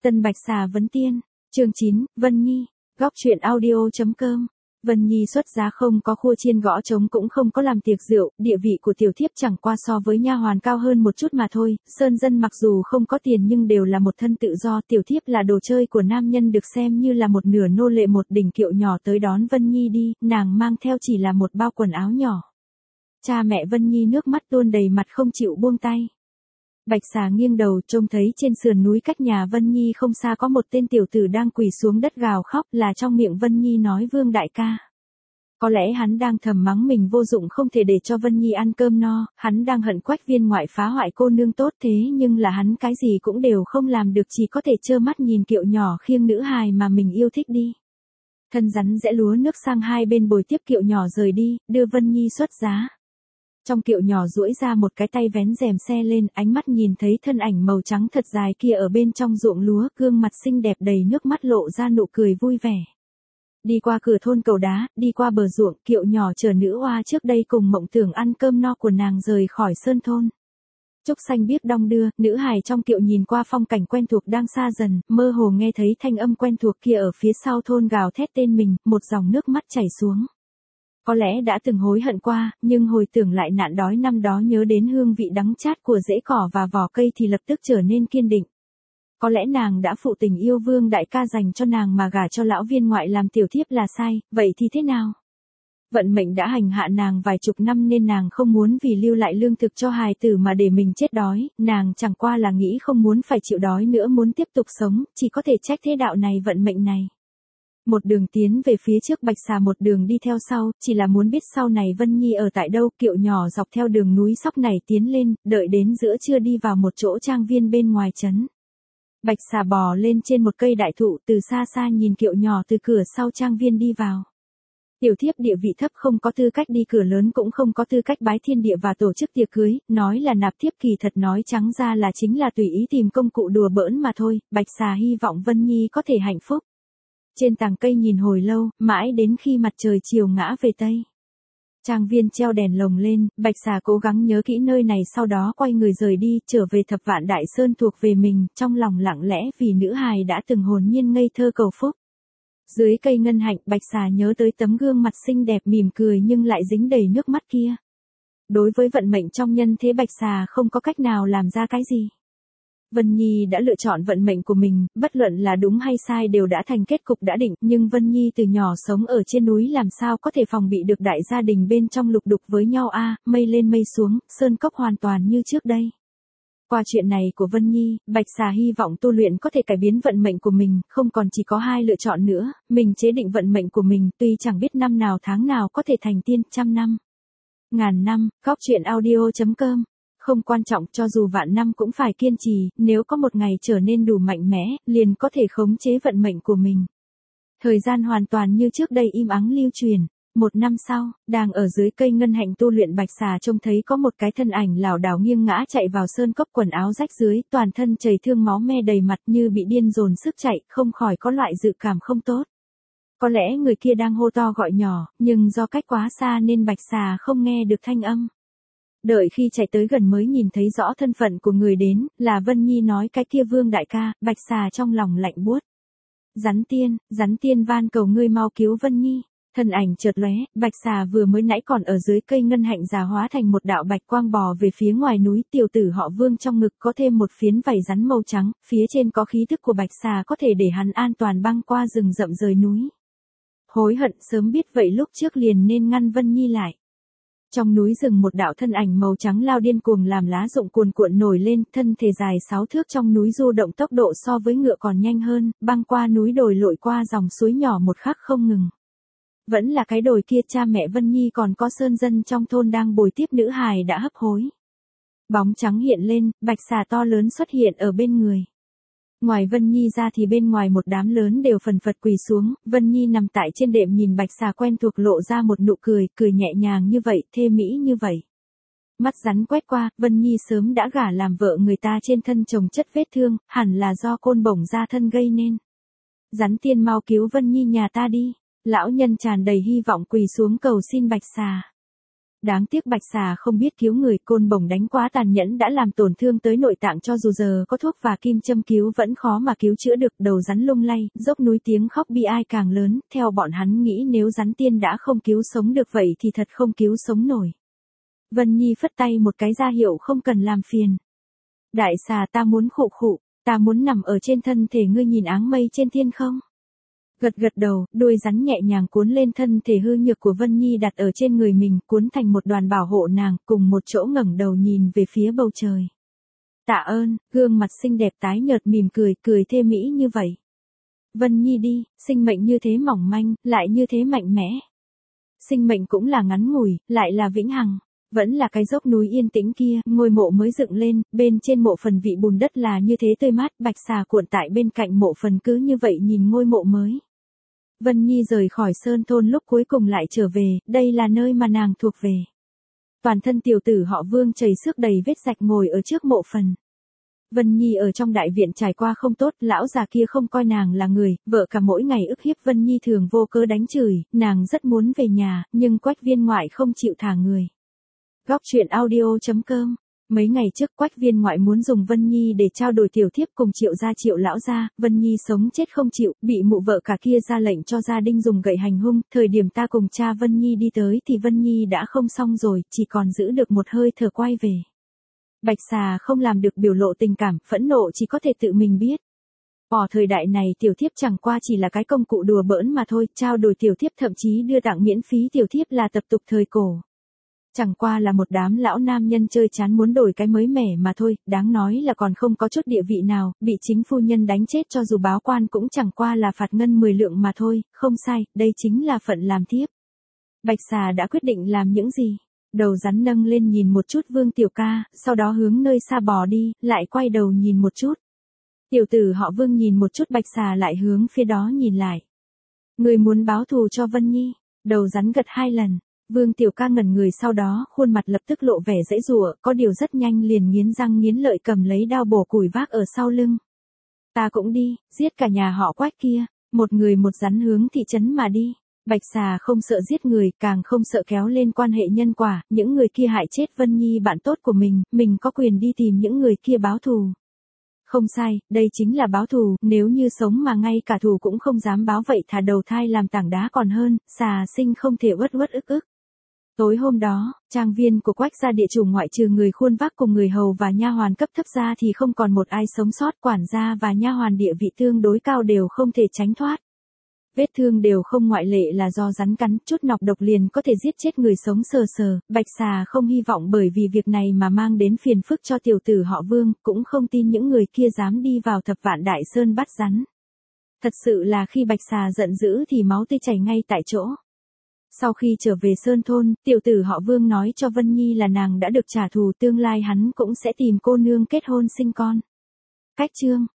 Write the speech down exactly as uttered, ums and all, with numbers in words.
Tân Bạch Xà vấn tiên, chương chín, Vân Nhi, góc truyện audio chấm com. Vân Nhi xuất giá không có khua chiên gõ trống cũng không có làm tiệc rượu, địa vị của tiểu thiếp chẳng qua so với nha hoàn cao hơn một chút mà thôi, sơn dân mặc dù không có tiền nhưng đều là một thân tự do, tiểu thiếp là đồ chơi của nam nhân được xem như là một nửa nô lệ. Một đỉnh kiệu nhỏ tới đón Vân Nhi đi, nàng mang theo chỉ là một bao quần áo nhỏ. Cha mẹ Vân Nhi nước mắt tuôn đầy mặt không chịu buông tay. Bạch Xà nghiêng đầu trông thấy trên sườn núi cách nhà Vân Nhi không xa có một tên tiểu tử đang quỳ xuống đất gào khóc, là trong miệng Vân Nhi nói Vương đại ca. Có lẽ hắn đang thầm mắng mình vô dụng không thể để cho Vân Nhi ăn cơm no, hắn đang hận Quách Viên ngoại phá hoại cô nương tốt, thế nhưng là hắn cái gì cũng đều không làm được, chỉ có thể trơ mắt nhìn kiệu nhỏ khiêng nữ hài mà mình yêu thích đi. Thân rắn rẽ lúa nước sang hai bên bồi tiếp kiệu nhỏ rời đi, đưa Vân Nhi xuất giá. Trong kiệu nhỏ duỗi ra một cái tay vén rèm xe lên, ánh mắt nhìn thấy thân ảnh màu trắng thật dài kia ở bên trong ruộng lúa, gương mặt xinh đẹp đầy nước mắt lộ ra nụ cười vui vẻ. Đi qua cửa thôn cầu đá, đi qua bờ ruộng, kiệu nhỏ chở nữ oa trước đây cùng mộng tưởng ăn cơm no của nàng rời khỏi sơn thôn. Trúc xanh biếc đong đưa, nữ hài trong kiệu nhìn qua phong cảnh quen thuộc đang xa dần, mơ hồ nghe thấy thanh âm quen thuộc kia ở phía sau thôn gào thét tên mình, một dòng nước mắt chảy xuống. Có lẽ đã từng hối hận qua, nhưng hồi tưởng lại nạn đói năm đó, nhớ đến hương vị đắng chát của rễ cỏ và vỏ cây thì lập tức trở nên kiên định. Có lẽ nàng đã phụ tình yêu Vương đại ca dành cho nàng mà gả cho lão viên ngoại làm tiểu thiếp là sai, vậy thì thế nào? Vận mệnh đã hành hạ nàng vài chục năm nên nàng không muốn vì lưu lại lương thực cho hài tử mà để mình chết đói, nàng chẳng qua là nghĩ không muốn phải chịu đói nữa, muốn tiếp tục sống, chỉ có thể trách thế đạo này vận mệnh này. Một đường tiến về phía trước, Bạch Xà một đường đi theo sau, chỉ là muốn biết sau này Vân Nhi ở tại đâu. Kiệu nhỏ dọc theo đường núi sóc này tiến lên, đợi đến giữa trưa đi vào một chỗ trang viên bên ngoài trấn. Bạch Xà bò lên trên một cây đại thụ, từ xa xa nhìn kiệu nhỏ từ cửa sau trang viên đi vào. Tiểu thiếp địa vị thấp không có tư cách đi cửa lớn, cũng không có tư cách bái thiên địa và tổ chức tiệc cưới, nói là nạp thiếp kỳ thật nói trắng ra là chính là tùy ý tìm công cụ đùa bỡn mà thôi. Bạch Xà hy vọng Vân Nhi có thể hạnh phúc. Trên tàng cây nhìn hồi lâu, mãi đến khi mặt trời chiều ngã về tây. Trang viên treo đèn lồng lên, Bạch Xà cố gắng nhớ kỹ nơi này, sau đó quay người rời đi, trở về Thập Vạn Đại Sơn thuộc về mình, trong lòng lặng lẽ vì nữ hài đã từng hồn nhiên ngây thơ cầu phúc. Dưới cây ngân hạnh, Bạch Xà nhớ tới tấm gương mặt xinh đẹp mỉm cười nhưng lại dính đầy nước mắt kia. Đối với vận mệnh trong nhân thế, Bạch Xà không có cách nào làm ra cái gì. Vân Nhi đã lựa chọn vận mệnh của mình, bất luận là đúng hay sai đều đã thành kết cục đã định, nhưng Vân Nhi từ nhỏ sống ở trên núi làm sao có thể phòng bị được đại gia đình bên trong lục đục với nhau a, à, mây lên mây xuống, sơn cốc hoàn toàn như trước đây. Qua chuyện này của Vân Nhi, Bạch Xà hy vọng tu luyện có thể cải biến vận mệnh của mình, không còn chỉ có hai lựa chọn nữa, mình chế định vận mệnh của mình, tuy chẳng biết năm nào tháng nào có thể thành tiên, trăm năm, ngàn năm. Góc truyện audio chấm com. Không quan trọng, cho dù vạn năm cũng phải kiên trì, nếu có một ngày trở nên đủ mạnh mẽ, liền có thể khống chế vận mệnh của mình. Thời gian hoàn toàn như trước đây im ắng lưu truyền. Một năm sau, đang ở dưới cây ngân hạnh tu luyện, Bạch Xà trông thấy có một cái thân ảnh lảo đảo nghiêng ngã chạy vào sơn cốc, quần áo rách dưới, toàn thân chảy thương máu me đầy mặt, như bị điên dồn sức chạy, không khỏi có loại dự cảm không tốt. Có lẽ người kia đang hô to gọi nhỏ, nhưng do cách quá xa nên Bạch Xà không nghe được thanh âm. Đợi khi chạy tới gần mới nhìn thấy rõ thân phận của người đến, là Vân Nhi nói cái kia Vương đại ca. Bạch Xà trong lòng lạnh buốt. Rắn tiên, rắn tiên van cầu ngươi mau cứu Vân Nhi. Thân ảnh chợt lóe, Bạch Xà vừa mới nãy còn ở dưới cây ngân hạnh già hóa thành một đạo bạch quang bò về phía ngoài núi. Tiểu tử họ Vương trong ngực có thêm một phiến vảy rắn màu trắng, phía trên có khí tức của Bạch Xà có thể để hắn an toàn băng qua rừng rậm rời núi. Hối hận sớm biết vậy lúc trước liền nên ngăn Vân Nhi lại. Trong núi rừng một đạo thân ảnh màu trắng lao điên cuồng làm lá rụng cuồn cuộn nổi lên, thân thể dài sáu thước trong núi du động tốc độ so với ngựa còn nhanh hơn, băng qua núi đồi lội qua dòng suối nhỏ một khắc không ngừng. Vẫn là cái đồi kia, cha mẹ Vân Nhi còn có sơn dân trong thôn đang bồi tiếp nữ hài đã hấp hối. Bóng trắng hiện lên, Bạch Xà to lớn xuất hiện ở bên người. Ngoài Vân Nhi ra thì bên ngoài một đám lớn đều phần phật quỳ xuống, Vân Nhi nằm tại trên đệm nhìn Bạch Xà quen thuộc lộ ra một nụ cười, cười nhẹ nhàng như vậy, thê mỹ như vậy. Mắt rắn quét qua, Vân Nhi sớm đã gả làm vợ người ta, trên thân chồng chất vết thương, hẳn là do côn bổng ra thân gây nên. Rắn tiên mau cứu Vân Nhi nhà ta đi, lão nhân tràn đầy hy vọng quỳ xuống cầu xin Bạch Xà. đáng tiếc bạch xà không biết cứu người, côn bổng đánh quá tàn nhẫn đã làm tổn thương tới nội tạng, cho dù giờ có thuốc và kim châm cứu vẫn khó mà cứu chữa được. Đầu rắn lung lay, dốc núi tiếng khóc bi ai càng lớn, theo bọn hắn nghĩ nếu rắn tiên đã không cứu sống được vậy thì thật không cứu sống nổi. Vân Nhi phất tay một cái ra hiệu không cần làm phiền. Đại xà, ta muốn khụ khụ, ta muốn nằm ở trên thân thể ngươi nhìn áng mây trên thiên không. Gật gật đầu, đuôi rắn nhẹ nhàng cuốn lên thân thể hư nhược của Vân Nhi đặt ở trên người mình, cuốn thành một đoàn bảo hộ nàng, cùng một chỗ ngẩng đầu nhìn về phía bầu trời. Tạ ơn, gương mặt xinh đẹp tái nhợt mỉm cười, cười thê mỹ như vậy. Vân Nhi đi, sinh mệnh như thế mỏng manh, lại như thế mạnh mẽ. Sinh mệnh cũng là ngắn ngủi, lại là vĩnh hằng. Vẫn là cái dốc núi yên tĩnh kia, ngôi mộ mới dựng lên, bên trên mộ phần vị bùn đất là như thế tươi mát, bạch xà cuộn tại bên cạnh mộ phần cứ như vậy nhìn ngôi mộ mới. Vân Nhi rời khỏi sơn thôn lúc cuối cùng lại trở về, đây là nơi mà nàng thuộc về. Toàn thân tiểu tử họ Vương chảy xước đầy vết rạch ngồi ở trước mộ phần. Vân Nhi ở trong đại viện trải qua không tốt, lão già kia không coi nàng là người, vợ cả mỗi ngày ức hiếp Vân Nhi thường vô cớ đánh chửi, nàng rất muốn về nhà, nhưng Quách Viên ngoại không chịu thả người. Góc truyện audio chấm com. Mấy ngày trước Quách Viên ngoại muốn dùng Vân Nhi để trao đổi tiểu thiếp cùng Triệu gia Triệu lão gia, Vân Nhi sống chết không chịu, bị mụ vợ cả kia ra lệnh cho gia đình dùng gậy hành hung, thời điểm ta cùng cha Vân Nhi đi tới thì Vân Nhi đã không xong rồi, chỉ còn giữ được một hơi thở quay về. Bạch xà không làm được biểu lộ tình cảm, phẫn nộ chỉ có thể tự mình biết. Ở thời đại này tiểu thiếp chẳng qua chỉ là cái công cụ đùa bỡn mà thôi, trao đổi tiểu thiếp thậm chí đưa tặng miễn phí tiểu thiếp là tập tục thời cổ. Chẳng qua là một đám lão nam nhân chơi chán muốn đổi cái mới mẻ mà thôi, đáng nói là còn không có chút địa vị nào, bị chính phu nhân đánh chết cho dù báo quan cũng chẳng qua là phạt ngân mười lượng mà thôi, không sai, đây chính là phận làm thiếp. Bạch xà đã quyết định làm những gì? Đầu rắn nâng lên nhìn một chút Vương tiểu ca, sau đó hướng nơi xa bò đi, lại quay đầu nhìn một chút. Tiểu tử họ Vương nhìn một chút bạch xà lại hướng phía đó nhìn lại. Người muốn báo thù cho Vân Nhi, đầu rắn gật hai lần. Vương tiểu ca ngẩn người, sau đó khuôn mặt lập tức lộ vẻ giãy giụa, có điều rất nhanh liền nghiến răng nghiến lợi cầm lấy đao bổ củi vác ở sau lưng. Ta cũng đi, giết cả nhà họ Quách kia, một người một rắn hướng thị trấn mà đi. Bạch xà không sợ giết người, càng không sợ kéo lên quan hệ nhân quả, những người kia hại chết Vân Nhi bạn tốt của mình, mình có quyền đi tìm những người kia báo thù. Không sai, đây chính là báo thù, nếu như sống mà ngay cả thù cũng không dám báo vậy thà đầu thai làm tảng đá còn hơn, xà sinh không thể uất uất ức ức. Tối hôm đó, trang viên của Quách gia địa chủ ngoại trừ người khuôn vác cùng người hầu và nha hoàn cấp thấp ra thì không còn một ai sống sót, quản gia và nha hoàn địa vị tương đối cao đều không thể tránh thoát. Vết thương đều không ngoại lệ là do rắn cắn, chút nọc độc liền có thể giết chết người sống sờ sờ, bạch xà không hy vọng bởi vì việc này mà mang đến phiền phức cho tiểu tử họ Vương, cũng không tin những người kia dám đi vào Thập Vạn Đại Sơn bắt rắn. Thật sự là khi bạch xà giận dữ thì máu tươi chảy ngay tại chỗ. Sau khi trở về sơn thôn, tiểu tử họ Vương nói cho Vân Nhi là nàng đã được trả thù, tương lai hắn cũng sẽ tìm cô nương kết hôn sinh con. Cách chương